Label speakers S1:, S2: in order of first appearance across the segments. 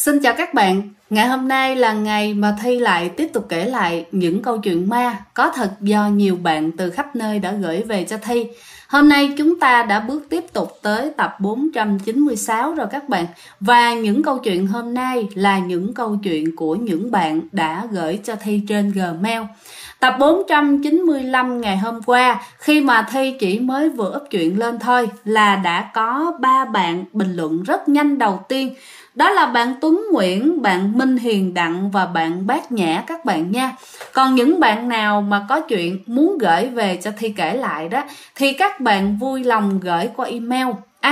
S1: Xin chào các bạn, ngày hôm nay là ngày mà Thi lại tiếp tục kể lại những câu chuyện ma có thật do nhiều bạn từ khắp nơi đã gửi về cho Thi. Hôm nay chúng ta đã bước tiếp tục tới tập 496 rồi các bạn. Và những câu chuyện hôm nay là những câu chuyện của những bạn đã gửi cho Thi trên Gmail. Tập 495 ngày hôm qua, khi mà Thi chỉ mới vừa up chuyện lên thôi là đã có 3 bạn bình luận rất nhanh đầu tiên. Đó là bạn Tuấn Nguyễn, bạn Minh Hiền Đặng và bạn Bát Nhã các bạn nha. Còn những bạn nào mà có chuyện muốn gửi về cho Thi kể lại đó thì các bạn vui lòng gửi qua email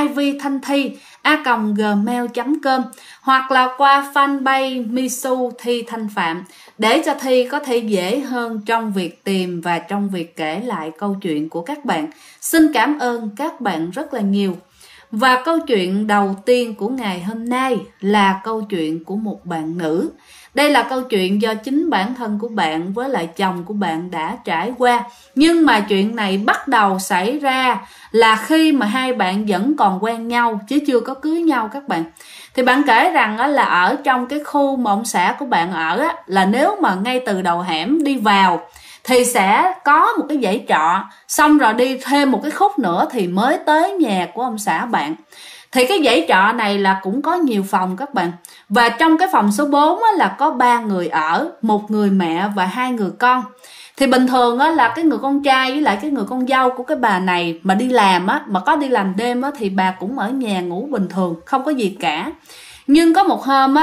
S1: ivthanthi@gmail.com hoặc là qua fanpage Misu Thi Thanh Phạm để cho Thi có thể dễ hơn trong việc tìm và trong việc kể lại câu chuyện của các bạn. Xin cảm ơn các bạn rất là nhiều. Và câu chuyện đầu tiên của ngày hôm nay là câu chuyện của một bạn nữ. Đây là câu chuyện do chính bản thân của bạn với lại chồng của bạn đã trải qua. Nhưng mà chuyện này bắt đầu xảy ra là khi mà hai bạn vẫn còn quen nhau chứ chưa có cưới nhau các bạn. Thì bạn kể rằng là ở trong cái khu mà ông xã của bạn ở là nếu mà ngay từ đầu hẻm đi vào thì sẽ có một cái dãy trọ, xong rồi đi thêm một cái khúc nữa thì mới tới nhà của ông xã bạn. Thì cái dãy trọ này là cũng có nhiều phòng các bạn. Và trong cái phòng số 4 là có 3 người ở, một người mẹ và 2 người con. Thì bình thường là cái người con trai với lại cái người con dâu của cái bà này mà đi làm mà có đi làm đêm thì bà cũng ở nhà ngủ bình thường, không có gì cả. Nhưng có một hôm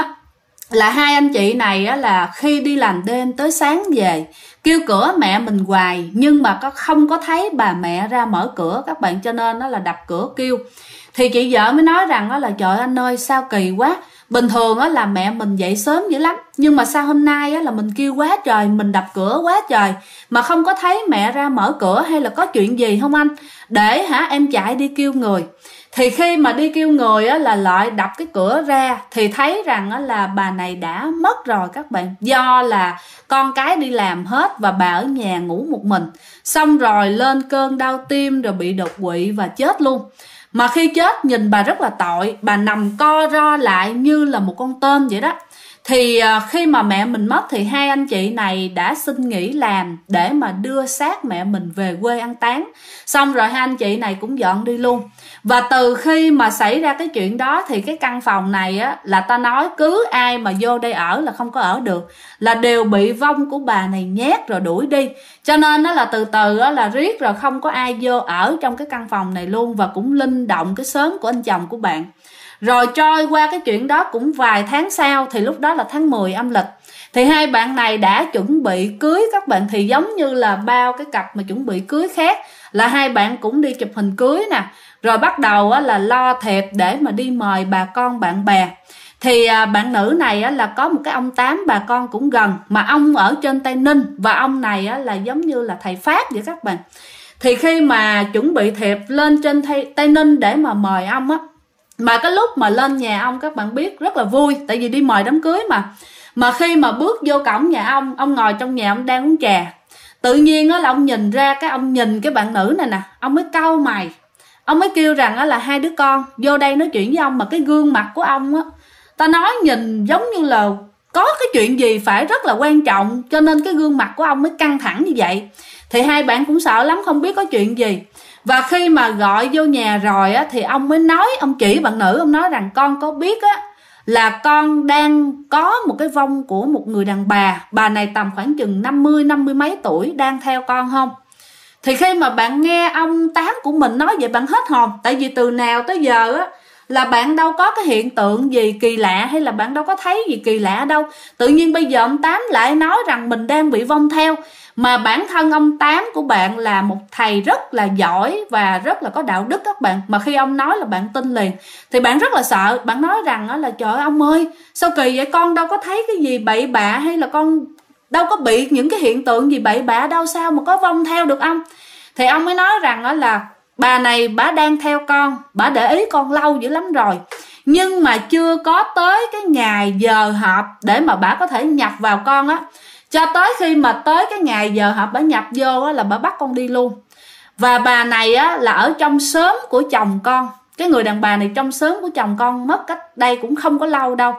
S1: là hai anh chị này là khi đi làm đêm tới sáng về kêu cửa mẹ mình hoài nhưng mà không có thấy bà mẹ ra mở cửa các bạn, cho nên là đập cửa kêu. Thì chị vợ mới nói rằng là trời anh ơi sao kỳ quá, bình thường là mẹ mình dậy sớm dữ lắm, nhưng mà sao hôm nay là mình kêu quá trời, mình đập cửa quá trời mà không có thấy mẹ ra mở cửa, hay là có chuyện gì không anh, để em chạy đi kêu người. Thì khi mà đi kêu người là lại đập cái cửa ra thì thấy rằng là bà này đã mất rồi các bạn, do là con cái đi làm hết và bà ở nhà ngủ một mình, xong rồi lên cơn đau tim rồi bị đột quỵ và chết luôn. Mà khi chết nhìn bà rất là tội, bà nằm co ro lại như là một con tôm vậy đó. Thì khi mà mẹ mình mất thì hai anh chị này đã xin nghỉ làm để mà đưa xác mẹ mình về quê an táng. Xong rồi hai anh chị này cũng dọn đi luôn. Và từ khi mà xảy ra cái chuyện đó thì cái căn phòng này là ta nói cứ ai mà vô đây ở là không có ở được, là đều bị vong của bà này nhét rồi đuổi đi. Cho nên là từ từ là riết rồi không có ai vô ở trong cái căn phòng này luôn, và cũng linh động cái xóm của anh chồng của bạn. Rồi trôi qua cái chuyện đó cũng vài tháng sau, thì lúc đó là tháng 10 âm lịch, thì hai bạn này đã chuẩn bị cưới các bạn. Thì giống như là bao cái cặp mà chuẩn bị cưới khác, là hai bạn cũng đi chụp hình cưới nè, rồi bắt đầu là lo thiệp để mà đi mời bà con bạn bè. Thì bạn nữ này là có một cái ông Tám, bà con cũng gần, mà ông ở trên Tây Ninh, và ông này là giống như là thầy Pháp vậy các bạn. Thì khi mà chuẩn bị thiệp lên trên Tây Ninh để mà mời ông mà cái lúc mà lên nhà ông các bạn biết rất là vui, tại vì đi mời đám cưới mà khi mà bước vô cổng nhà ông ngồi trong nhà ông đang uống trà, tự nhiên là ông nhìn ra, ông nhìn cái bạn nữ này nè, ông mới cau mày, ông mới kêu rằng là hai đứa con vô đây nói chuyện với ông. Mà cái gương mặt của ông ta nói nhìn giống như là có cái chuyện gì phải rất là quan trọng, cho nên cái gương mặt của ông mới căng thẳng như vậy. Thì hai bạn cũng sợ lắm, không biết có chuyện gì. Và khi mà gọi vô nhà rồi thì ông mới nói, ông chỉ bạn nữ, ông nói rằng con có biết là con đang có một cái vong của một người đàn bà này tầm khoảng chừng 50 mấy tuổi đang theo con không? Thì khi mà bạn nghe ông Tám của mình nói vậy bạn hết hồn, tại vì từ nào tới giờ là bạn đâu có cái hiện tượng gì kỳ lạ, hay là bạn đâu có thấy gì kỳ lạ đâu. Tự nhiên bây giờ ông Tám lại nói rằng mình đang bị vong theo. Mà bản thân ông Tám của bạn là một thầy rất là giỏi và rất là có đạo đức các bạn. Mà khi ông nói là bạn tin liền. Thì bạn rất là sợ, bạn nói rằng là trời ơi ông ơi, sao kỳ vậy, con đâu có thấy cái gì bậy bạ, hay là con đâu có bị những cái hiện tượng gì bậy bạ đâu, sao mà có vong theo được ông. Thì ông mới nói rằng là bà này bà đang theo con, bà để ý con lâu dữ lắm rồi, nhưng mà chưa có tới cái ngày giờ họp để mà bà có thể nhập vào con cho tới khi mà tới cái ngày giờ họp bà nhập vô là bà bắt con đi luôn. Và bà này là ở trong xóm của chồng con, cái người đàn bà này trong xóm của chồng con mất cách đây cũng không có lâu đâu.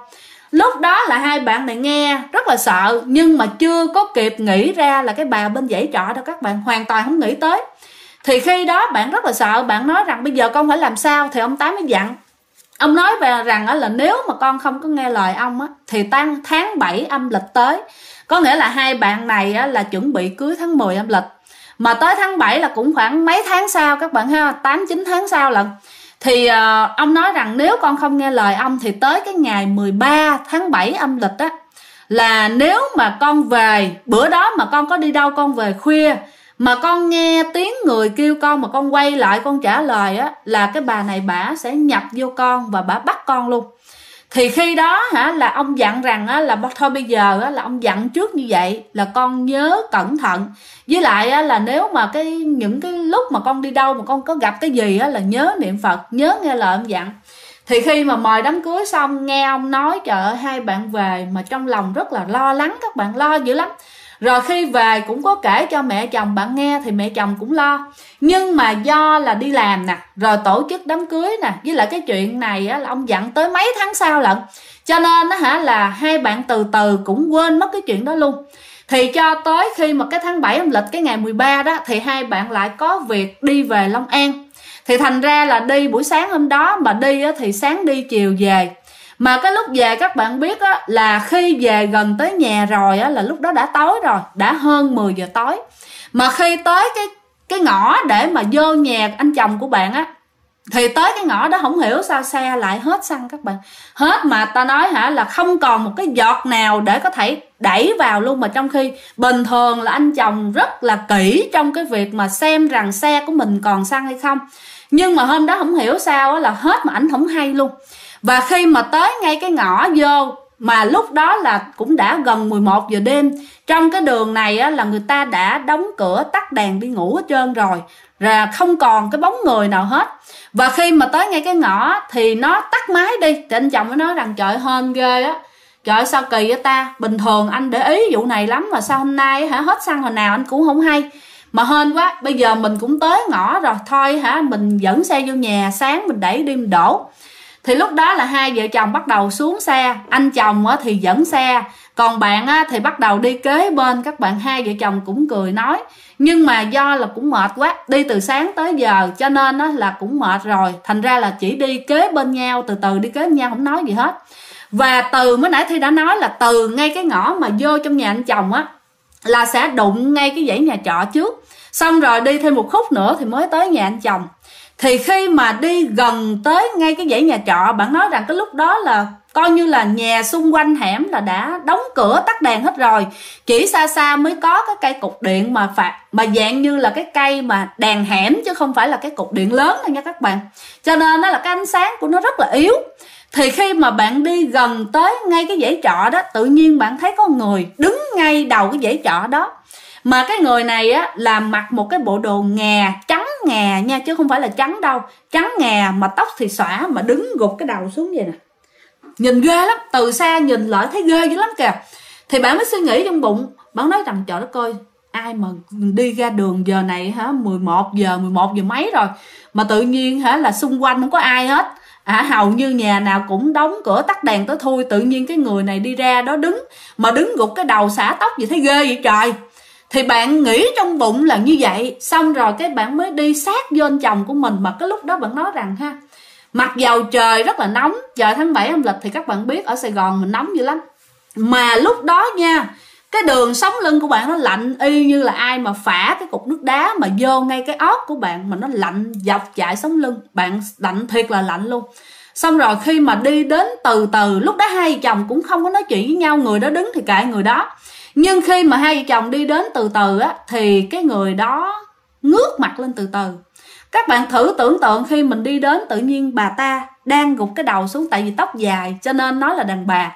S1: Lúc đó là hai bạn này nghe rất là sợ, nhưng mà chưa có kịp nghĩ ra là cái bà bên dãy trọ đâu các bạn, hoàn toàn không nghĩ tới. Thì khi đó bạn rất là sợ, bạn nói rằng bây giờ con phải làm sao. Thì ông Tám mới dặn, ông nói về rằng là nếu mà con không có nghe lời ông á, thì tháng 7 âm lịch tới, có nghĩa là hai bạn này á, là chuẩn bị cưới tháng 10 âm lịch, mà tới tháng 7 là cũng khoảng mấy tháng sau các bạn ha, 8-9 tháng sau lận. Thì ông nói rằng nếu con không nghe lời ông thì tới cái ngày 13 tháng 7 âm lịch á, là nếu mà con về bữa đó mà con có đi đâu, con về khuya mà con nghe tiếng người kêu con mà con quay lại con trả lời á, là cái bà này bả sẽ nhập vô con và bả bắt con luôn. Thì khi đó là ông dặn rằng là thôi bây giờ là ông dặn trước như vậy là con nhớ cẩn thận, với lại là nếu mà những cái lúc mà con đi đâu mà con có gặp cái gì là nhớ niệm Phật, nhớ nghe lời ông dặn. Thì khi mà mời đám cưới xong, nghe ông nói, trời ơi, hai bạn về mà trong lòng rất là lo lắng, các bạn lo dữ lắm. Rồi khi về cũng có kể cho mẹ chồng bạn nghe, thì mẹ chồng cũng lo. Nhưng mà do là đi làm nè, rồi tổ chức đám cưới nè, với lại cái chuyện này là ông dặn tới mấy tháng sau lận, cho nên là hai bạn từ từ cũng quên mất cái chuyện đó luôn. Thì cho tới khi mà cái tháng 7 âm lịch, cái ngày 13 đó, thì hai bạn lại có việc đi về Long An. Thì thành ra là đi buổi sáng hôm đó, mà đi thì sáng đi chiều về. Mà cái lúc về các bạn biết là khi về gần tới nhà rồi là lúc đó đã tối rồi, đã hơn 10 giờ tối. Mà khi tới cái ngõ để mà vô nhà anh chồng của bạn thì tới cái ngõ đó không hiểu sao xe lại hết xăng các bạn. Hết mà ta nói là không còn một cái giọt nào để có thể đẩy vào luôn. Mà trong khi bình thường là anh chồng rất là kỹ trong cái việc mà xem rằng xe của mình còn xăng hay không. Nhưng mà hôm đó không hiểu sao là hết mà ảnh không hay luôn. Và khi mà tới ngay cái ngõ vô, mà lúc đó là cũng đã gần 11 giờ đêm, trong cái đường này là người ta đã đóng cửa tắt đèn đi ngủ hết trơn rồi, không còn cái bóng người nào hết. Và khi mà tới ngay cái ngõ thì nó tắt máy đi, thì anh chồng mới nói rằng trời hên ghê á, trời sao kỳ vậy ta, bình thường anh để ý vụ này lắm mà sao hôm nay hết xăng hồi nào anh cũng không hay. Mà hên quá, bây giờ mình cũng tới ngõ rồi, thôi mình dẫn xe vô nhà, sáng mình đẩy đi mình đổ. Thì lúc đó là hai vợ chồng bắt đầu xuống xe, anh chồng thì dẫn xe, còn bạn thì bắt đầu đi kế bên. Các bạn, hai vợ chồng cũng cười nói, nhưng mà do là cũng mệt quá, đi từ sáng tới giờ cho nên là cũng mệt rồi, thành ra là chỉ đi kế bên nhau, từ từ đi kế bên nhau, không nói gì hết. Và từ mới nãy Thi đã nói là từ ngay cái ngõ mà vô trong nhà anh chồng là sẽ đụng ngay cái dãy nhà trọ trước, xong rồi đi thêm một khúc nữa thì mới tới nhà anh chồng. Thì khi mà đi gần tới ngay cái dãy nhà trọ, bạn nói rằng cái lúc đó là coi như là nhà xung quanh hẻm là đã đóng cửa tắt đèn hết rồi, chỉ xa xa mới có cái cây cục điện mà dạng như là cái cây mà đèn hẻm, chứ không phải là cái cục điện lớn đâu nha các bạn. Cho nên là cái ánh sáng của nó rất là yếu. Thì khi mà bạn đi gần tới ngay cái dãy trọ đó, tự nhiên bạn thấy có người đứng ngay đầu cái dãy trọ đó. Mà cái người này là mặc một cái bộ đồ ngà, trắng ngà nha, chứ không phải là trắng đâu, trắng ngà mà tóc thì xõa, mà đứng gục cái đầu xuống vậy nè. Nhìn ghê lắm, từ xa nhìn lại thấy ghê dữ lắm kìa. Thì bạn mới suy nghĩ trong bụng, bạn nói rằng trời đất ơi, ai mà đi ra đường giờ này 11 giờ mấy rồi, mà tự nhiên là xung quanh không có ai hết. Hầu như nhà nào cũng đóng cửa tắt đèn tối thui, tự nhiên cái người này đi ra đó đứng, mà đứng gục cái đầu xả tóc gì thấy ghê vậy trời. Thì bạn nghĩ trong bụng là như vậy, xong rồi cái bạn mới đi sát vô anh chồng của mình. Mà cái lúc đó bạn nói rằng mặc dầu trời rất là nóng, trời tháng 7 âm lịch thì các bạn biết ở Sài Gòn mình nóng dữ lắm, mà lúc đó nha, cái đường sống lưng của bạn nó lạnh y như là ai mà phả cái cục nước đá mà vô ngay cái ót của bạn, mà nó lạnh dọc chạy sống lưng bạn, lạnh thiệt là lạnh luôn. Xong rồi khi mà đi đến từ từ, lúc đó hai chồng cũng không có nói chuyện với nhau, người đó đứng thì kệ người đó. Nhưng khi mà hai vợ chồng đi đến từ từ thì cái người đó ngước mặt lên từ từ. Các bạn thử tưởng tượng khi mình đi đến, tự nhiên bà ta đang gục cái đầu xuống, tại vì tóc dài cho nên nói là đàn bà.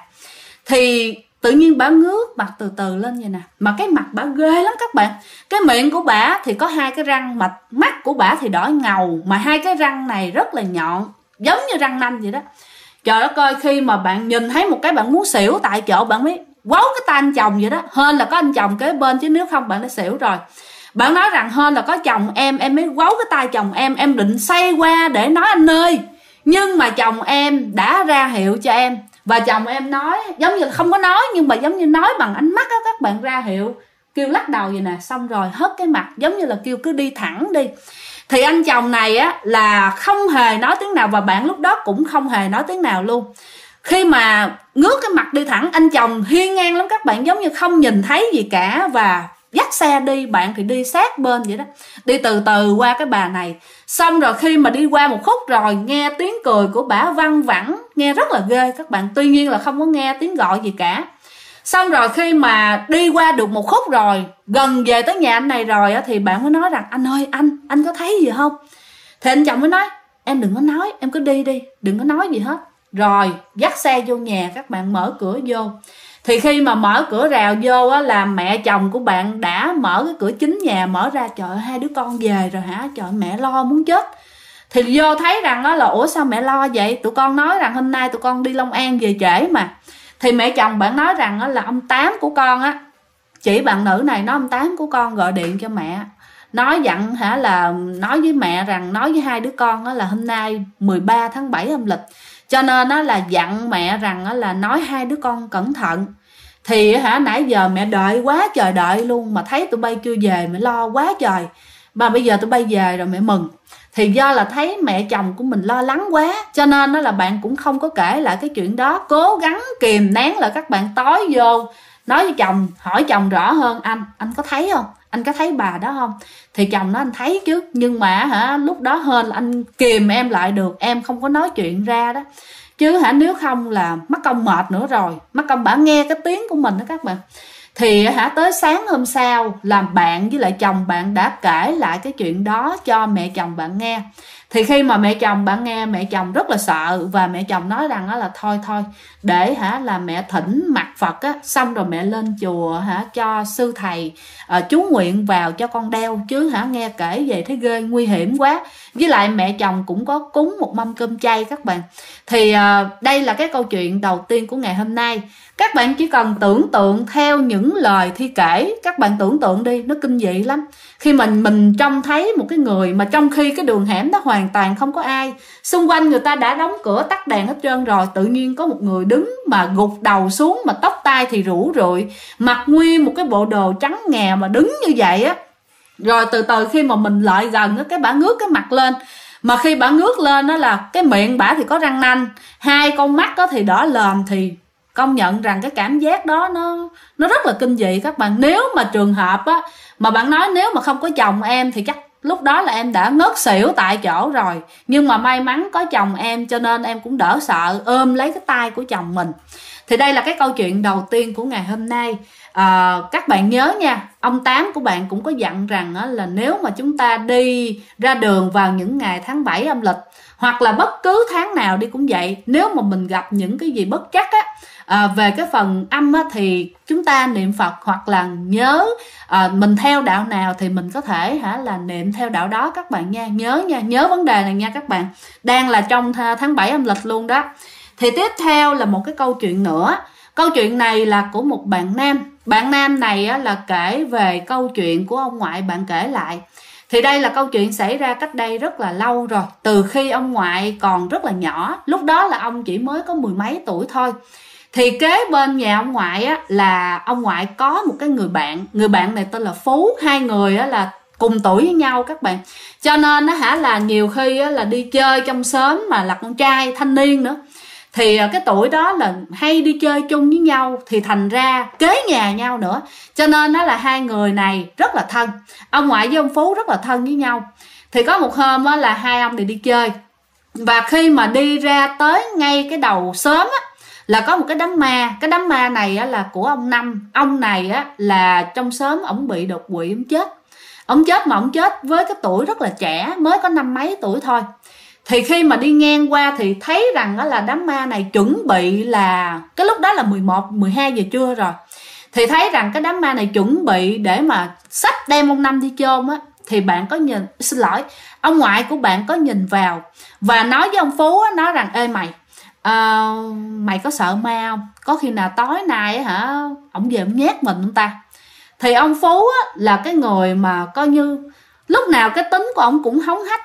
S1: Thì tự nhiên bà ngước mặt từ từ lên vậy nè, mà cái mặt bà ghê lắm các bạn. Cái miệng của bà thì có hai cái răng, mà mắt của bà thì đỏ ngầu, mà hai cái răng này rất là nhọn, giống như răng nanh vậy đó. Trời đất ơi, khi mà bạn nhìn thấy một cái bạn muốn xỉu tại chỗ, bạn mới quấu cái tay anh chồng vậy đó. Hên là có anh chồng kế bên, chứ nếu không bạn đã xỉu rồi. Bạn nói rằng hên là có chồng em mới quấu cái tay chồng em định xoay qua để nói anh ơi, nhưng mà chồng em đã ra hiệu cho em Và chồng em nói giống như là không có nói, nhưng mà giống như nói bằng ánh mắt á, các bạn ra hiệu kêu lắc đầu vậy nè, xong rồi hất cái mặt giống như là kêu cứ đi thẳng đi. Thì anh chồng này á là không hề nói tiếng nào, và bạn lúc đó cũng không hề nói tiếng nào luôn. Khi mà ngước cái mặt đi thẳng, anh chồng hiên ngang lắm các bạn, giống như không nhìn thấy gì cả, và dắt xe đi, bạn thì đi sát bên vậy đó, đi từ từ qua cái bà này. Xong rồi khi mà đi qua một khúc rồi, nghe tiếng cười của bả văng vẳng, nghe rất là ghê các bạn, tuy nhiên là không có nghe tiếng gọi gì cả. Xong rồi khi mà đi qua được một khúc rồi, gần về tới nhà anh này rồi á, thì bạn mới nói rằng anh ơi, anh có thấy gì không? Thì anh chồng mới nói em đừng có nói, em cứ đi đi, đừng có nói gì hết. Rồi dắt xe vô nhà, các bạn mở cửa vô. Thì khi mà mở cửa rào vô á, là mẹ chồng của bạn đã mở cái cửa chính nhà mở ra. Trời ơi, hai đứa con về rồi hả? Trời, mẹ lo muốn chết. Thì vô thấy rằng á là ủa sao mẹ lo vậy? Tụi con nói rằng hôm nay tụi con đi Long An về trễ mà. Thì mẹ chồng bạn nói rằng á là ông Tám của con á, chị bạn nữ này nói ông Tám của con gọi điện cho mẹ, nói dặn hả là nói với mẹ rằng, nói với hai đứa con á là hôm nay 13 tháng 7 âm lịch, cho nên á là dặn mẹ rằng á là nói hai đứa con cẩn thận. Thì hả nãy giờ mẹ đợi quá trời đợi luôn, mà thấy tụi bay chưa về mẹ lo quá trời, mà bây giờ tụi bay về rồi mẹ mừng. Thì do là thấy mẹ chồng của mình lo lắng quá, cho nên đó là bạn cũng không có kể lại cái chuyện đó, cố gắng kìm nén là các bạn tối vô nói với chồng, hỏi chồng rõ hơn, anh có thấy không, anh có thấy bà đó không? Thì chồng nói anh thấy chứ, nhưng mà hả lúc đó hên là anh kìm em lại được, em không có nói chuyện ra đó, chứ hả nếu không là mắc công mệt nữa rồi, mắc công bả nghe cái tiếng của mình đó các bạn. Thì hả tới sáng hôm sau là bạn với lại chồng bạn đã kể lại cái chuyện đó cho mẹ chồng bạn nghe. Thì khi mà mẹ chồng bạn nghe, mẹ chồng rất là sợ, và mẹ chồng nói rằng là thôi để hả là mẹ thỉnh mặt Phật á, xong rồi mẹ lên chùa hả cho sư thầy chú nguyện vào cho con đeo, chứ hả nghe kể về thấy ghê, nguy hiểm quá. Với lại mẹ chồng cũng có cúng một mâm cơm chay các bạn. Thì đây là cái câu chuyện đầu tiên của ngày hôm nay. Các bạn chỉ cần tưởng tượng theo những lời Thi kể, các bạn tưởng tượng đi, nó kinh dị lắm. Khi mình trông thấy một cái người mà trong khi cái đường hẻm đó hoàn toàn không có ai, xung quanh người ta đã đóng cửa tắt đèn hết trơn rồi, tự nhiên có một người đứng mà gục đầu xuống, mà tóc tai thì rủ rượi, mặc nguyên một cái bộ đồ trắng nghè mà đứng như vậy á. Rồi từ từ khi mà mình lại gần á, cái bả ngước cái mặt lên, mà khi bả ngước lên đó là cái miệng bả thì có răng nanh, hai con mắt đó thì đỏ lòm. Thì công nhận rằng cái cảm giác đó nó rất là kinh dị các bạn. Nếu mà trường hợp á mà bạn nói nếu mà không có chồng em thì chắc lúc đó là em đã ngất xỉu tại chỗ rồi, nhưng mà may mắn có chồng em cho nên em cũng đỡ sợ, ôm lấy cái tay của chồng mình. Thì đây là cái câu chuyện đầu tiên của ngày hôm nay. Các bạn nhớ nha, ông Tám của bạn cũng có dặn rằng là nếu mà chúng ta đi ra đường vào những ngày tháng 7 âm lịch, hoặc là bất cứ tháng nào đi cũng vậy, nếu mà mình gặp những cái gì bất trắc về cái phần âm thì chúng ta niệm Phật, hoặc là nhớ mình theo đạo nào thì mình có thể là niệm theo đạo đó các bạn nha. Nhớ vấn đề này nha các bạn, đang là trong tháng 7 âm lịch luôn đó. Thì tiếp theo là một cái câu chuyện nữa. Câu chuyện này là của một bạn nam. Bạn nam này là kể về câu chuyện của ông ngoại bạn kể lại. Thì đây là câu chuyện xảy ra cách đây rất là lâu rồi, từ khi ông ngoại còn rất là nhỏ. Lúc đó là ông chỉ mới có 10 mấy tuổi thôi. Thì kế bên nhà ông ngoại là ông ngoại có một cái người bạn. Người bạn này tên là Phú. Hai người là cùng tuổi với nhau các bạn. Cho nên là nhiều khi là đi chơi trong xóm mà là con trai thanh niên nữa, thì cái tuổi đó là hay đi chơi chung với nhau, thì thành ra kế nhà nhau nữa, cho nên là hai người này rất là thân. Ông ngoại với ông Phú rất là thân với nhau. Thì có một hôm là hai ông đi chơi, và khi mà đi ra tới ngay cái đầu xóm là có một cái đám ma. Cái đám ma này là của ông Năm. Ông này là trong xóm ổng bị đột quỵ, ổng chết. Ổng chết mà ổng chết với cái tuổi rất là trẻ, mới có 50 mấy tuổi thôi. Thì khi mà đi ngang qua thì thấy rằng là đám ma này chuẩn bị là, cái lúc đó là 11, 12 giờ trưa rồi, thì thấy rằng cái đám ma này chuẩn bị để mà xách đem ông Năm đi chôn thì bạn có nhìn, xin lỗi, ông ngoại của bạn có nhìn vào và nói với ông Phú, nói rằng ê mày, mày có sợ ma không? Có khi nào tối nay ổng về ổng nhét mình không ta? Thì ông Phú là cái người mà coi như lúc nào cái tính của ổng cũng hống hách,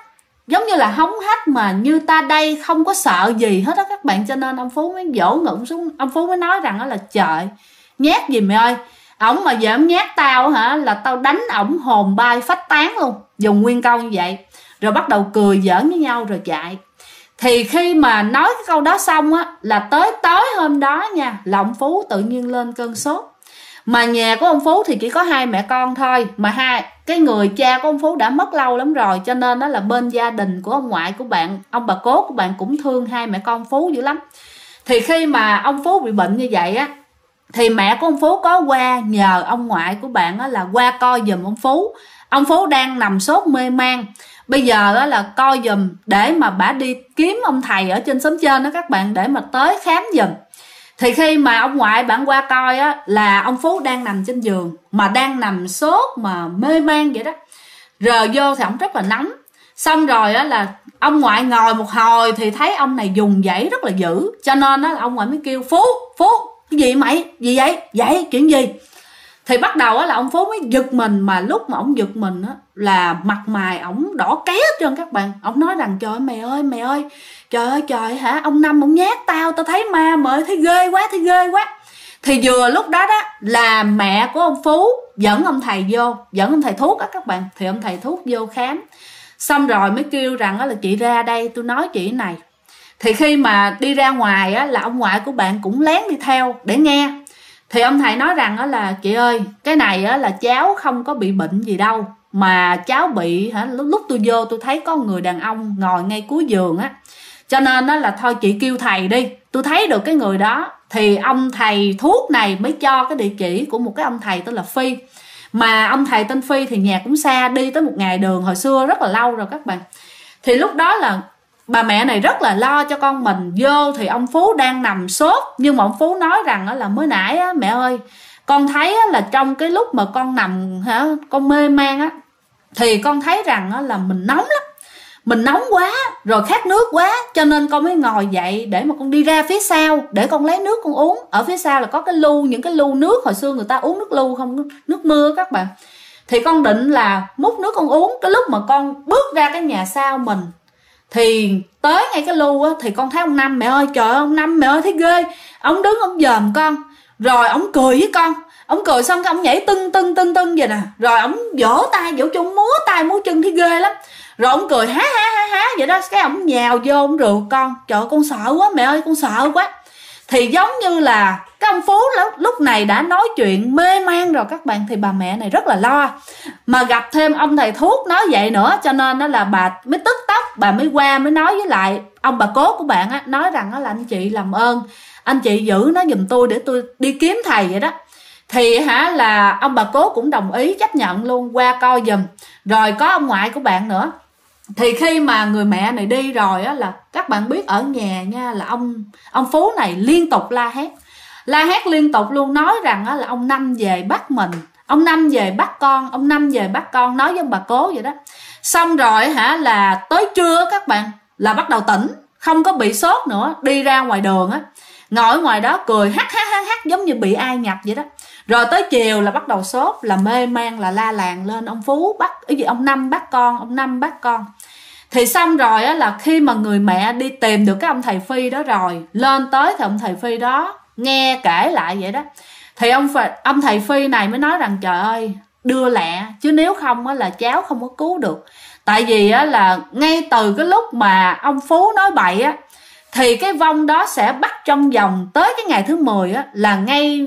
S1: giống như là hống hách mà như ta đây, không có sợ gì hết đó các bạn. Cho nên ông Phú mới vỗ ngực xuống, ông Phú mới nói rằng đó là trời, nhát gì mày ơi, ổng mà dám nhát tao hả là tao đánh ổng hồn bay phách tán luôn, dùng nguyên câu như vậy. Rồi bắt đầu cười giỡn với nhau rồi chạy. Thì khi mà nói cái câu đó xong á, là tới tối hôm đó nha, là ông Phú tự nhiên lên cơn sốt. Mà nhà của ông Phú thì chỉ có 2 mẹ con thôi, mà cái người cha của ông Phú đã mất lâu lắm rồi, cho nên đó là bên gia đình của ông ngoại của bạn, ông bà cố của bạn cũng thương 2 mẹ con Phú dữ lắm. Thì khi mà ông Phú bị bệnh như vậy á, thì mẹ của ông Phú có qua nhờ ông ngoại của bạn á là qua coi giùm ông Phú. Ông Phú đang nằm sốt mê man, bây giờ á là coi giùm để mà bả đi kiếm ông thầy ở trên xóm trên đó các bạn, để mà tới khám giùm. Thì khi mà ông ngoại bạn qua coi á, là ông Phú đang nằm trên giường mà đang nằm sốt mà mê man vậy đó. Rờ vô thì ông rất là nóng. Xong rồi á là ông ngoại ngồi một hồi thì thấy ông này dùng dãy rất là dữ, cho nên á là ông ngoại mới kêu Phú, cái gì mày, gì vậy chuyện gì? Thì bắt đầu á là ông Phú mới giật mình, mà lúc mà ông giật mình á là mặt mày ổng đỏ ké hết trơn các bạn. Ông nói rằng trời mày ơi, trời hả, ông Năm ông nhát tao thấy ma mời, thấy ghê quá. Thì vừa lúc đó đó là mẹ của ông Phú dẫn ông thầy thuốc á các bạn. Thì ông thầy thuốc vô khám, xong rồi mới kêu rằng á là chị ra đây tôi nói chị này. Thì khi mà đi ra ngoài á là ông ngoại của bạn cũng lén đi theo để nghe. Thì ông thầy nói rằng á là chị ơi, cái này á là cháu không có bị bệnh gì đâu, mà cháu bị hả, lúc tôi vô tôi thấy có người đàn ông ngồi ngay cuối giường á, cho nên á là thôi chị kêu thầy đi, tôi thấy được cái người đó. Thì ông thầy thuốc này mới cho cái địa chỉ của một cái ông thầy tên là Phi. Mà ông thầy tên Phi thì nhà cũng xa, đi tới 1 ngày đường, hồi xưa rất là lâu rồi các bạn. Thì lúc đó là bà mẹ này rất là lo cho con mình. Vô thì ông Phú đang nằm sốt, nhưng mà ông Phú nói rằng là mới nãy á, mẹ ơi, con thấy là trong cái lúc mà con nằm hả, con mê man á, thì con thấy rằng là mình nóng lắm, mình nóng quá rồi khát nước quá, cho nên con mới ngồi dậy để mà con đi ra phía sau để con lấy nước con uống. Ở phía sau là có cái lu, những cái lu nước hồi xưa người ta uống nước lu không, nước mưa các bạn. Thì con định là múc nước con uống. Cái lúc mà con bước ra cái nhà sau mình, thì tới ngay cái lu á, thì con thấy ông Năm. Mẹ ơi, trời ơi, ông Năm mẹ ơi thấy ghê. Ông đứng ông dòm con, rồi ông cười với con. Ông cười xong cái ông nhảy tưng vậy nè, rồi ông vỗ tay vỗ chân, múa tay múa chân thấy ghê lắm. Rồi ông cười há vậy đó, cái ông nhào vô ông rượt con. Trời ơi, con sợ quá mẹ ơi, con sợ quá. Thì giống như là cái ông Phú lúc này đã nói chuyện mê man rồi các bạn. Thì bà mẹ này rất là lo, mà gặp thêm ông thầy thuốc nói vậy nữa, cho nên đó là bà mới tức tốc. Bà mới qua mới nói với lại ông bà cố của bạn á, nói rằng là anh chị làm ơn, anh chị giữ nó giùm tôi để tôi đi kiếm thầy vậy đó. Thì hả là ông bà cố cũng đồng ý chấp nhận luôn, qua coi giùm. Rồi có ông ngoại của bạn nữa. Thì khi mà người mẹ này đi rồi á, là các bạn biết ở nhà nha, là ông Phú này liên tục la hét liên tục luôn, nói rằng á là ông Năm về bắt mình, ông Năm về bắt con, ông Năm về bắt con, nói với ông bà cố vậy đó. Xong rồi hả là tới trưa các bạn là bắt đầu tỉnh, không có bị sốt nữa, đi ra ngoài đường á, ngồi ở ngoài đó cười hắt giống như bị ai nhập vậy đó. Rồi tới chiều là bắt đầu sốt, là mê man, là la làng lên ông Phú bắt cái gì, ông Năm bắt con, ông Năm bắt con. Thì xong rồi á, là khi mà người mẹ đi tìm được cái ông thầy Phi đó rồi, lên tới thì ông thầy Phi đó nghe kể lại vậy đó. Thì ông thầy Phi này mới nói rằng trời ơi, đưa lẹ, chứ nếu không á, là cháu không có cứu được. Tại vì á, là ngay từ cái lúc mà ông Phú nói bậy á, thì cái vong đó sẽ bắt trong vòng tới cái ngày thứ 10 á, là ngay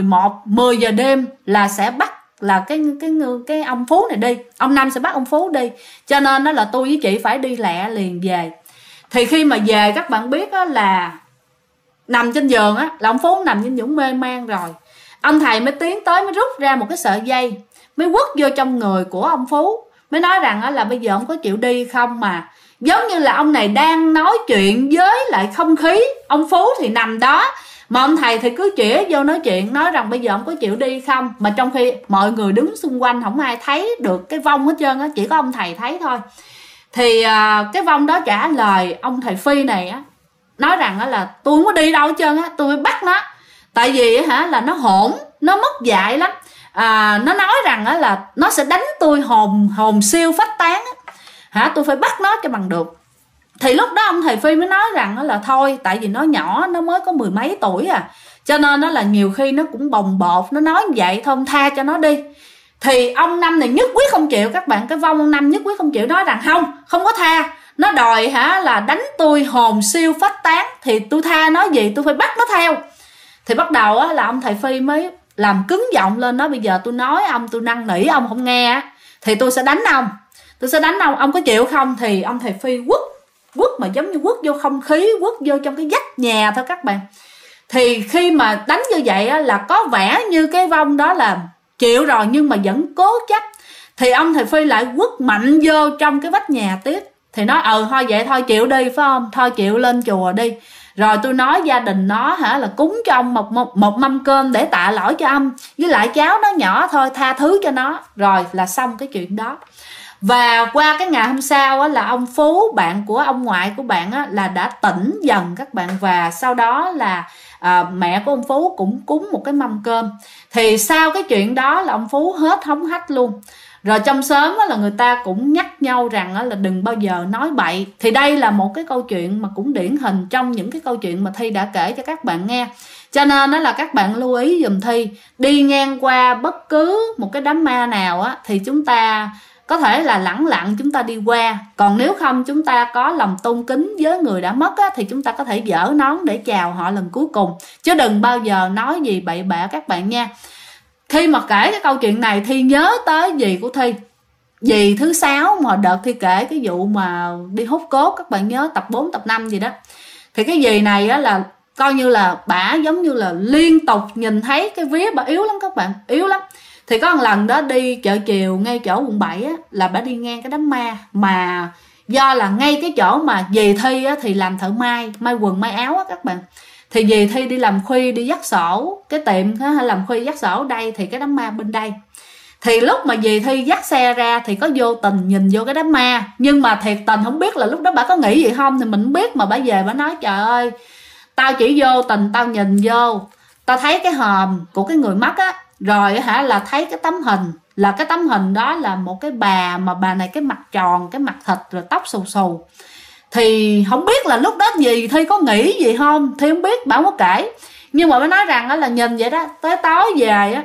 S1: 10 giờ đêm là sẽ bắt là cái ông Phú này đi, ông Năm sẽ bắt ông Phú đi. Cho nên đó là tôi với chị phải đi lẹ liền về. Thì khi mà về các bạn biết á, là nằm trên giường á, là ông Phú nằm trên giường mê man rồi. Ông thầy mới tiến tới, mới rút ra một cái sợi dây, mới quất vô trong người của ông Phú, mới nói rằng á, là bây giờ ông có chịu đi không. Mà giống như là ông này đang nói chuyện với lại không khí. Ông Phú thì nằm đó, mà ông thầy thì cứ chĩa vô nói chuyện, nói rằng bây giờ ông có chịu đi không. Mà trong khi mọi người đứng xung quanh không ai thấy được cái vong hết trơn á, chỉ có ông thầy thấy thôi. Thì cái vong đó trả lời ông thầy Phi này á, nói rằng á, là tôi không có đi đâu hết trơn á, tôi mới bắt nó. Tại vì hả là nó hỗn, nó mất dạy lắm. Nó nói rằng á, là nó sẽ đánh tôi hồn siêu phách tán á. tôi phải bắt nó cho bằng được. Thì lúc đó ông thầy Phi mới nói rằng là thôi, tại vì nó nhỏ, nó mới có 10 mấy tuổi cho nên nó là nhiều khi nó cũng bồng bột, nó nói như vậy thôi, ông tha cho nó đi. Thì ông Năm này nhất quyết không chịu các bạn, cái vong ông Năm nhất quyết không chịu, nói rằng không có tha, nó đòi là đánh tôi hồn siêu phách tán, thì tôi tha nó gì, tôi phải bắt nó theo. Thì bắt đầu là ông thầy Phi mới làm cứng giọng lên, nói bây giờ tôi nói ông, tôi năn nỉ ông không nghe thì tôi sẽ đánh ông, ông có chịu không? Thì ông thầy Phi quất mà giống như quất vô không khí, quất vô trong cái vách nhà thôi các bạn. Thì khi mà đánh như vậy là có vẻ như cái vong đó là chịu rồi, nhưng mà vẫn cố chấp. Thì ông thầy Phi lại quất mạnh vô trong cái vách nhà tiếp. Thì nói thôi vậy thôi chịu đi, phải không? Thôi chịu lên chùa đi. Rồi tôi nói gia đình nó là cúng cho ông một mâm cơm để tạ lỗi cho ông, với lại cháu nó nhỏ thôi, tha thứ cho nó. Rồi là xong cái chuyện đó. Và qua cái ngày hôm sau là ông Phú, bạn của ông ngoại của bạn là đã tỉnh dần các bạn. Và sau đó là mẹ của ông Phú cũng cúng một cái mâm cơm. Thì sau cái chuyện đó là ông Phú hết hống hách luôn. Rồi trong xóm là người ta cũng nhắc nhau rằng là đừng bao giờ nói bậy. Thì đây là một cái câu chuyện mà cũng điển hình trong những cái câu chuyện mà Thi đã kể cho các bạn nghe. Cho nên đó là các bạn lưu ý giùm Thi, đi ngang qua bất cứ một cái đám ma nào thì chúng ta có thể là lẳng lặng chúng ta đi qua. Còn nếu không chúng ta có lòng tôn kính với người đã mất thì chúng ta có thể dỡ nón để chào họ lần cuối cùng, chứ đừng bao giờ nói gì bậy bạ các bạn nha. Khi mà kể cái câu chuyện này Thi nhớ tới dì của Thi, dì thứ 6 mà đợt Thi kể cái vụ mà đi hút cốt, các bạn nhớ tập 4 tập 5 gì đó. Thì cái dì này là coi như là bả giống như là liên tục nhìn thấy cái vía bà yếu lắm các bạn, yếu lắm. Thì có một lần đó đi chợ chiều ngay chỗ quận 7 là bả đi ngang cái đám ma, mà do là ngay cái chỗ mà dì Thi thì làm thợ may quần may áo các bạn. Thì dì Thi đi làm khuy, đi dắt sổ, cái tiệm làm khuy dắt sổ đây, thì cái đám ma bên đây. Thì lúc mà dì Thi dắt xe ra thì có vô tình nhìn vô cái đám ma. Nhưng mà thiệt tình không biết là lúc đó bà có nghĩ gì không thì mình không biết. Mà bà về bà nói trời ơi, tao chỉ vô tình tao nhìn vô, tao thấy cái hòm của cái người mất rồi là thấy cái tấm hình, là cái tấm hình đó là một cái bà, mà bà này cái mặt tròn, cái mặt thịt, rồi tóc xù xù. Thì không biết là lúc đó dì Thi có nghĩ gì không thì không biết, bà không có kể. Nhưng mà bà nói rằng là nhìn vậy đó, tới tối về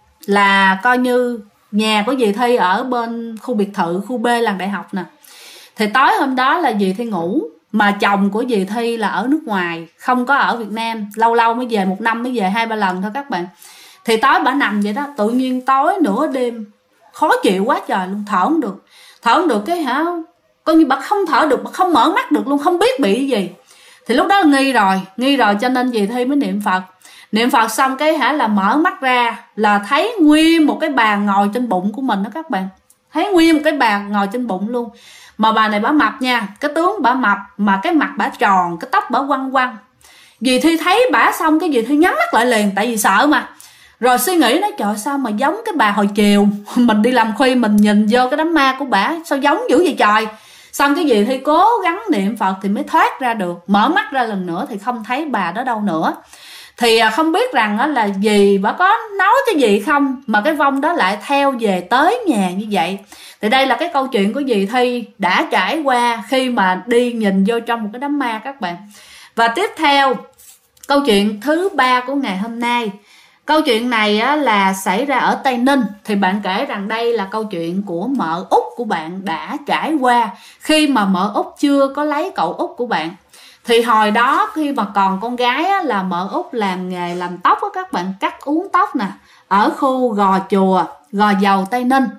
S1: là coi như nhà của dì Thi ở bên khu biệt thự, khu B làng đại học nè. Thì tối hôm đó là dì Thi ngủ, mà chồng của dì Thi là ở nước ngoài, không có ở Việt Nam, lâu lâu mới về, một năm mới về 2-3 lần thôi các bạn. Thì tối bà nằm vậy đó, tự nhiên tối nửa đêm khó chịu quá trời luôn, thở không được cái coi như bà không thở được, bà không mở mắt được luôn, không biết bị gì. Thì lúc đó nghi rồi cho nên dì Thi mới niệm Phật xong cái là mở mắt ra là thấy nguyên một cái bà ngồi trên bụng của mình đó các bạn, thấy nguyên một cái bà ngồi trên bụng luôn. Mà bà này bả mập nha, cái tướng bả mập mà cái mặt bả tròn, cái tóc bả quăng quăng. Dì Thi thấy bả xong cái dì Thi nhắm mắt lại liền, tại vì sợ mà. Rồi suy nghĩ nói trời sao mà giống cái bà hồi chiều mình đi làm khuy mình nhìn vô cái đám ma của bả, sao giống dữ vậy trời. Xong cái dì Thi cố gắng niệm Phật thì mới thoát ra được, mở mắt ra lần nữa thì không thấy bà đó đâu nữa. Thì không biết rằng là dì bà có nói cái gì không mà cái vong đó lại theo về tới nhà như vậy. Thì đây là cái câu chuyện của dì Thi đã trải qua khi mà đi nhìn vô trong một cái đám ma các bạn. Và tiếp theo câu chuyện thứ 3 của ngày hôm nay. Câu chuyện này là xảy ra ở Tây Ninh. Thì bạn kể rằng đây là câu chuyện của mợ út của bạn đã trải qua khi mà mợ út chưa có lấy cậu út của bạn. Thì hồi đó khi mà còn con gái là mợ út làm nghề làm tóc các bạn, cắt uốn tóc nè, ở khu Gò Chùa, Gò Dầu, Tây Ninh.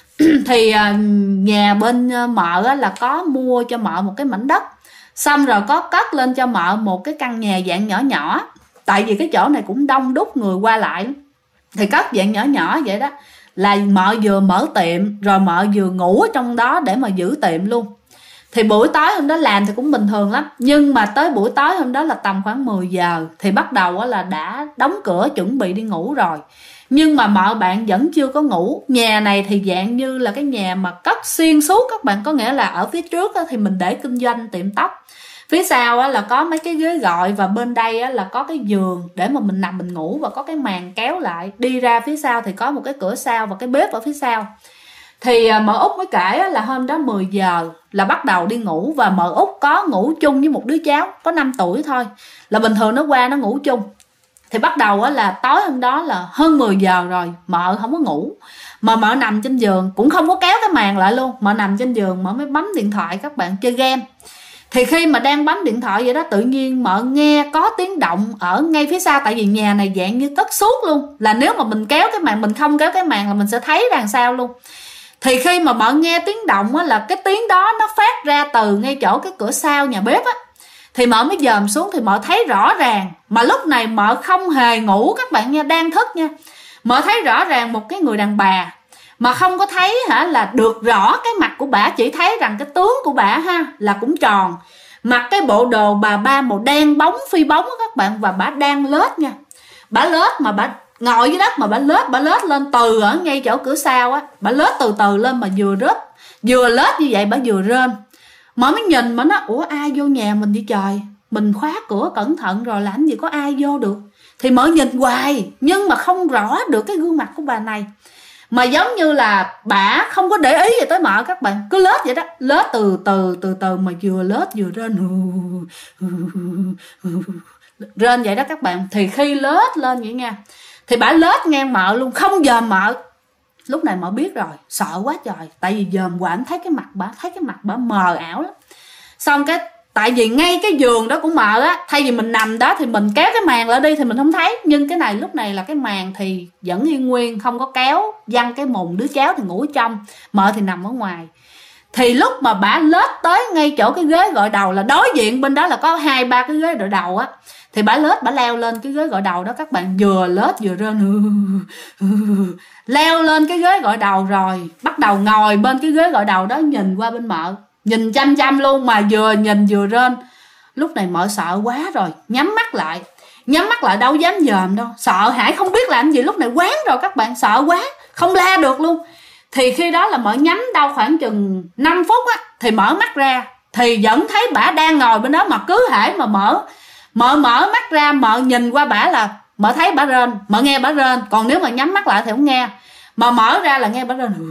S1: Thì nhà bên mợ là có mua cho mợ một cái mảnh đất, xong rồi có cất lên cho mợ một cái căn nhà dạng nhỏ nhỏ. Tại vì cái chỗ này cũng đông đúc người qua lại, thì cất dạng nhỏ nhỏ vậy đó, là mợ vừa mở tiệm rồi mợ vừa ngủ ở trong đó để mà giữ tiệm luôn. Thì buổi tối hôm đó làm thì cũng bình thường lắm, nhưng mà tới buổi tối hôm đó là tầm khoảng 10 giờ thì bắt đầu là đã đóng cửa chuẩn bị đi ngủ rồi. Nhưng mà mợ bạn vẫn chưa có ngủ. Nhà này thì dạng như là cái nhà mà cất xuyên suốt các bạn, có nghĩa là ở phía trước thì mình để kinh doanh tiệm tóc, phía sau là có mấy cái ghế gọi, và bên đây là có cái giường để mà mình nằm mình ngủ, và có cái màn kéo lại. Đi ra phía sau thì có một cái cửa sau và cái bếp ở phía sau. Thì mợ Út mới kể là hôm đó 10 giờ là bắt đầu đi ngủ, và mợ Út có ngủ chung với một đứa cháu có 5 tuổi thôi, là bình thường nó qua nó ngủ chung. Thì bắt đầu là tối hôm đó là hơn 10 giờ rồi, mợ không có ngủ, mà mợ nằm trên giường, cũng không có kéo cái màn lại luôn, mợ nằm trên giường mợ mới bấm điện thoại các bạn, chơi game. Thì khi mà đang bấm điện thoại vậy đó, tự nhiên mợ nghe có tiếng động ở ngay phía sau, tại vì nhà này dạng như cất suốt luôn, là nếu mà mình kéo cái màn, mình không kéo cái màn là mình sẽ thấy đằng sau luôn. Thì khi mà mợ nghe tiếng động á, là cái tiếng đó nó phát ra từ ngay chỗ cái cửa sau nhà bếp á, thì mợ mới dòm xuống thì mợ thấy rõ ràng, mà lúc này mợ không hề ngủ các bạn nha, đang thức nha. Mợ thấy rõ ràng một cái người đàn bà, mà không có thấy là được rõ cái mặt của bả, chỉ thấy rằng cái tướng của bả là cũng tròn, mặc cái bộ đồ bà ba màu đen bóng phi bóng đó các bạn, và bả đang lết nha. Bả lết mà bả ngồi dưới đất, mà bả lết lên từ ở ngay chỗ cửa sau á, bả lết từ từ lên, mà vừa lết như vậy bả vừa rên. Mở mới nhìn mà nó, ủa ai vô nhà mình vậy trời, mình khóa cửa cẩn thận rồi làm gì có ai vô được. Thì mở nhìn hoài nhưng mà không rõ được cái gương mặt của bà này, mà giống như là bả không có để ý gì tới mợ các bạn, cứ lết vậy đó, lết từ từ mà vừa lết vừa rên rên vậy đó các bạn. Thì khi lết lên vậy nha, thì bả lết ngang mợ luôn, không dòm mợ. Lúc này mợ biết rồi, sợ quá trời, tại vì dòm qua anh thấy cái mặt bả mờ ảo lắm. Xong cái tại vì ngay cái giường đó của mợ á, thay vì mình nằm đó thì mình kéo cái màn lại đi thì mình không thấy, nhưng cái này lúc này là cái màn thì vẫn y nguyên, không có kéo, văng cái mùng đứa cháu thì ngủ ở trong, mợ thì nằm ở ngoài. Thì lúc mà bả lết tới ngay chỗ cái ghế gội đầu, là đối diện bên đó là có 2-3 cái ghế gội đầu á, thì bả lết, bả leo lên cái ghế gội đầu đó các bạn, vừa lết vừa rên leo lên cái ghế gội đầu rồi bắt đầu ngồi bên cái ghế gội đầu đó, nhìn qua bên mợ, nhìn chăm chăm luôn, mà vừa nhìn vừa rên. Lúc này mợ sợ quá rồi, nhắm mắt lại đâu dám dòm đâu, sợ hãi không biết làm gì. Lúc này quán rồi các bạn, sợ quá không la được luôn. Thì khi đó là mợ nhắm đâu khoảng chừng 5 phút á, thì mở mắt ra thì vẫn thấy bả đang ngồi bên đó, mà cứ hễ mà mở mắt ra, mợ nhìn qua bả là mợ thấy bả rên, mợ nghe bả rên. Còn nếu mà nhắm mắt lại thì không nghe, mà mở ra là nghe bả rên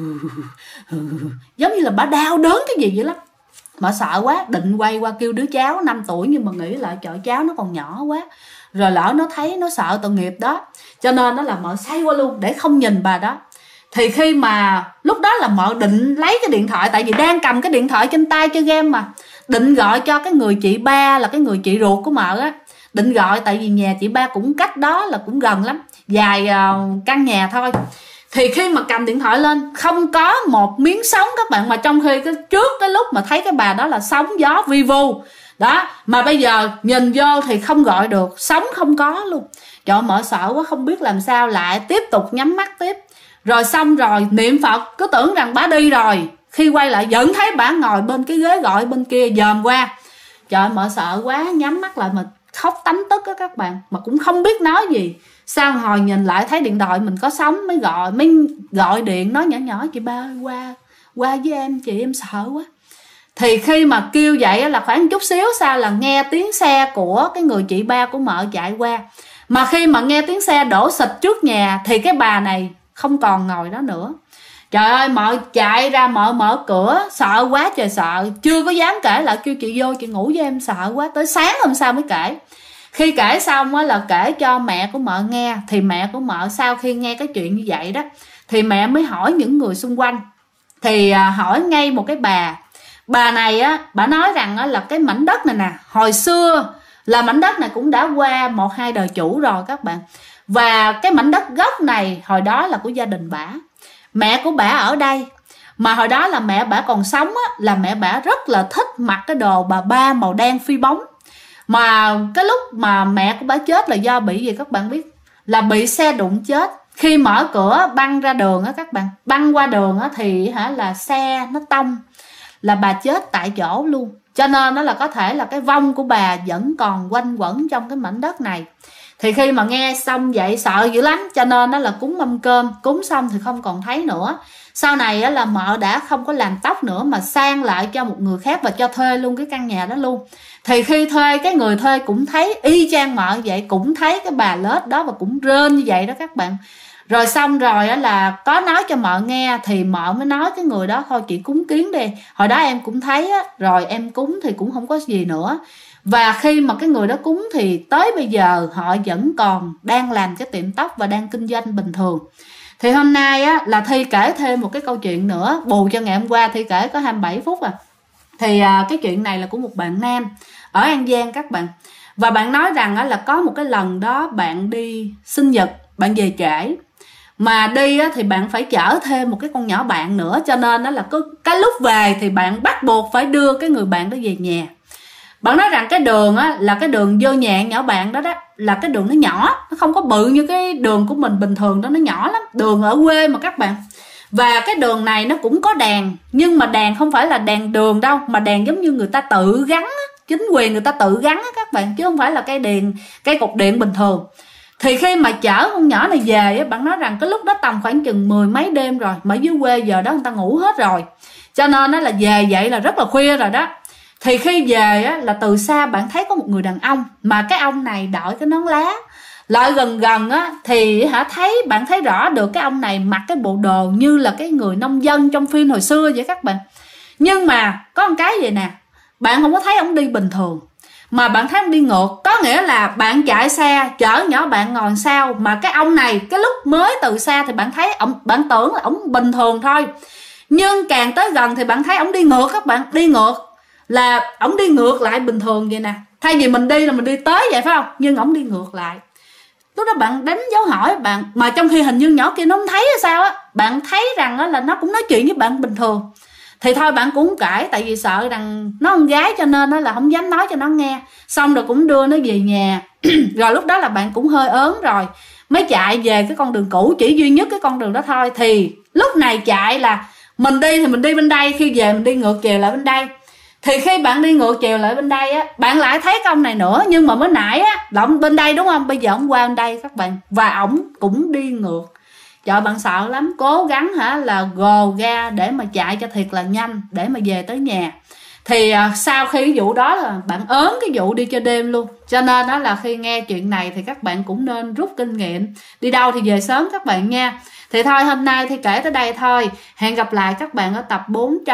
S1: giống như là bả đau đớn cái gì vậy lắm. Mợ sợ quá, định quay qua kêu đứa cháu 5 tuổi, nhưng mà nghĩ lại trời, cháu nó còn nhỏ quá, rồi lỡ nó thấy nó sợ tội nghiệp đó, cho nên nó là mợ xoay qua luôn để không nhìn bà đó. Thì khi mà lúc đó là mợ định lấy cái điện thoại, tại vì đang cầm cái điện thoại trên tay chơi game mà, định gọi cho cái người chị ba, là cái người chị ruột của mợ á, định gọi, tại vì nhà chị ba cũng cách đó là cũng gần lắm, vài căn nhà thôi. Thì khi mà cầm điện thoại lên không có một miếng sống các bạn, mà trong khi trước cái lúc mà thấy cái bà đó là sóng gió vi vu đó, mà bây giờ nhìn vô thì không gọi được, sống không có luôn. Trời, mợ sợ quá không biết làm sao, lại tiếp tục nhắm mắt tiếp. Rồi xong rồi niệm Phật, cứ tưởng rằng bà đi rồi, khi quay lại vẫn thấy bà ngồi bên cái ghế gọi bên kia dòm qua. Trời, mợ sợ quá, nhắm mắt lại mà khóc tấm tức á các bạn, mà cũng không biết nói gì. Sau hồi nhìn lại thấy điện thoại mình có sóng, mới gọi điện nói nhỏ chị ba ơi, qua với em, chị em sợ quá. Thì khi mà kêu vậy là khoảng chút xíu sau là nghe tiếng xe của cái người chị ba của mợ chạy qua. Mà khi mà nghe tiếng xe đổ xịt trước nhà thì cái bà này không còn ngồi đó nữa. Trời ơi, mợ chạy ra, mợ mở cửa, sợ quá trời sợ, chưa có dám kể lại, kêu chị vô chị ngủ với em, sợ quá. Tới sáng hôm sau mới kể. Khi kể xong á là kể cho mẹ của mợ nghe. Thì mẹ của mợ sau khi nghe cái chuyện như vậy đó, thì mẹ mới hỏi những người xung quanh. Thì hỏi ngay một cái bà này á, bà nói rằng á, là cái mảnh đất này nè, hồi xưa là mảnh đất này cũng đã qua 1-2 đời chủ rồi các bạn. Và cái mảnh đất gốc này hồi đó là của gia đình bả, mẹ của bả ở đây. Mà hồi đó là mẹ bả còn sống á, là mẹ bả rất là thích mặc cái đồ bà ba màu đen phi bóng. Mà cái lúc mà mẹ của bả chết là do bị gì các bạn biết? Là bị xe đụng chết. Khi mở cửa băng ra đường á các bạn, băng qua đường á thì là xe nó tông, là bà chết tại chỗ luôn. Cho nên nó là có thể là cái vong của bà vẫn còn quanh quẩn trong cái mảnh đất này. Thì khi mà nghe xong vậy sợ dữ lắm, cho nên nó là cúng mâm cơm, cúng xong thì không còn thấy nữa. Sau này á, là mợ đã không có làm tóc nữa mà sang lại cho một người khác và cho thuê luôn cái căn nhà đó luôn. Thì khi thuê, cái người thuê cũng thấy y chang mợ vậy, cũng thấy cái bà lết đó và cũng rên như vậy đó các bạn. Rồi xong rồi á là có nói cho mợ nghe, thì mợ mới nói cái người đó thôi chị cúng kiến đi, hồi đó em cũng thấy á, rồi em cúng thì cũng không có gì nữa. Và khi mà cái người đó cúng thì tới bây giờ họ vẫn còn đang làm cái tiệm tóc và đang kinh doanh bình thường. Thì hôm nay á là Thi kể thêm một cái câu chuyện nữa, bù cho ngày hôm qua Thi kể có 27 phút à. Thì cái chuyện này là của một bạn nam ở An Giang các bạn. Và bạn nói rằng á, là có một cái lần đó bạn đi sinh nhật, bạn về trễ. Mà đi á, thì bạn phải chở thêm một cái con nhỏ bạn nữa, cho nên đó là cái lúc về thì bạn bắt buộc phải đưa cái người bạn đó về nhà. Bạn nói rằng cái đường á, là cái đường vô nhà nhỏ bạn đó là cái đường nó nhỏ, nó không có bự như cái đường của mình bình thường đó, nó nhỏ lắm, đường ở quê mà các bạn. Và cái đường này nó cũng có đèn, nhưng mà đèn không phải là đèn đường đâu, mà đèn giống như người ta tự gắn á, chính quyền người ta tự gắn á các bạn, chứ không phải là cây cục điện bình thường. Thì khi mà chở con nhỏ này về á, bạn nói rằng cái lúc đó tầm khoảng chừng 10 mấy đêm rồi, mà dưới quê giờ đó người ta ngủ hết rồi, cho nên nó là về vậy là rất là khuya rồi đó. Thì khi về á, là từ xa bạn thấy có một người đàn ông, mà cái ông này đội cái nón lá. Lại gần gần á thì bạn thấy rõ được cái ông này mặc cái bộ đồ như là cái người nông dân trong phim hồi xưa vậy các bạn. Nhưng mà có một cái vậy nè, bạn không có thấy ông đi bình thường, mà bạn thấy ông đi ngược. Có nghĩa là bạn chạy xe chở nhỏ bạn ngồi sau, mà cái ông này cái lúc mới từ xa thì bạn thấy bạn tưởng là ông bình thường thôi, nhưng càng tới gần thì bạn thấy ông đi ngược các bạn. Đi ngược là ông đi ngược lại bình thường vậy nè, thay vì mình đi là mình đi tới vậy phải không, nhưng ông đi ngược lại. Lúc đó bạn đánh dấu hỏi bạn, mà trong khi hình như nhỏ kia nó không thấy hay sao á, bạn thấy rằng á là nó cũng nói chuyện với bạn bình thường. Thì thôi bạn cũng cãi, tại vì sợ rằng nó con gái cho nên nó là không dám nói cho nó nghe. Xong rồi cũng đưa nó về nhà. Rồi lúc đó là bạn cũng hơi ớn rồi, mới chạy về cái con đường cũ, chỉ duy nhất cái con đường đó thôi. Thì lúc này chạy là mình đi thì mình đi bên đây, khi về mình đi ngược chiều lại bên đây. Thì khi bạn đi ngược chiều lại bên đây á, bạn lại thấy cái ông này nữa, nhưng mà mới nãy á là ông bên đây đúng không, bây giờ ông qua bên đây các bạn, và ổng cũng đi ngược. Trời, bạn sợ lắm, cố gắng là gồ ga để mà chạy cho thiệt là nhanh để mà về tới nhà. Thì sau khi cái vụ đó là bạn ớn cái vụ đi chơi đêm luôn. Cho nên đó là khi nghe chuyện này thì các bạn cũng nên rút kinh nghiệm, đi đâu thì về sớm các bạn nha. Thì thôi hôm nay Thi kể tới đây thôi. Hẹn gặp lại các bạn ở tập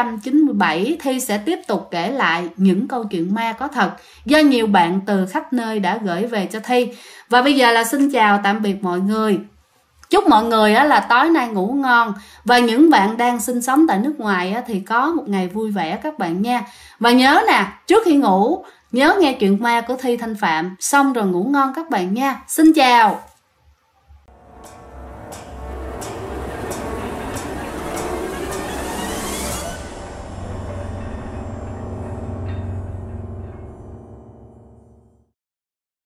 S1: 497. Thi sẽ tiếp tục kể lại những câu chuyện ma có thật do nhiều bạn từ khắp nơi đã gửi về cho Thi. Và bây giờ là xin chào tạm biệt mọi người. Chúc mọi người là tối nay ngủ ngon. Và những bạn đang sinh sống tại nước ngoài thì có một ngày vui vẻ các bạn nha. Và nhớ nè, trước khi ngủ nhớ nghe chuyện ma của Thi Thanh Phạm, xong rồi ngủ ngon các bạn nha. Xin chào.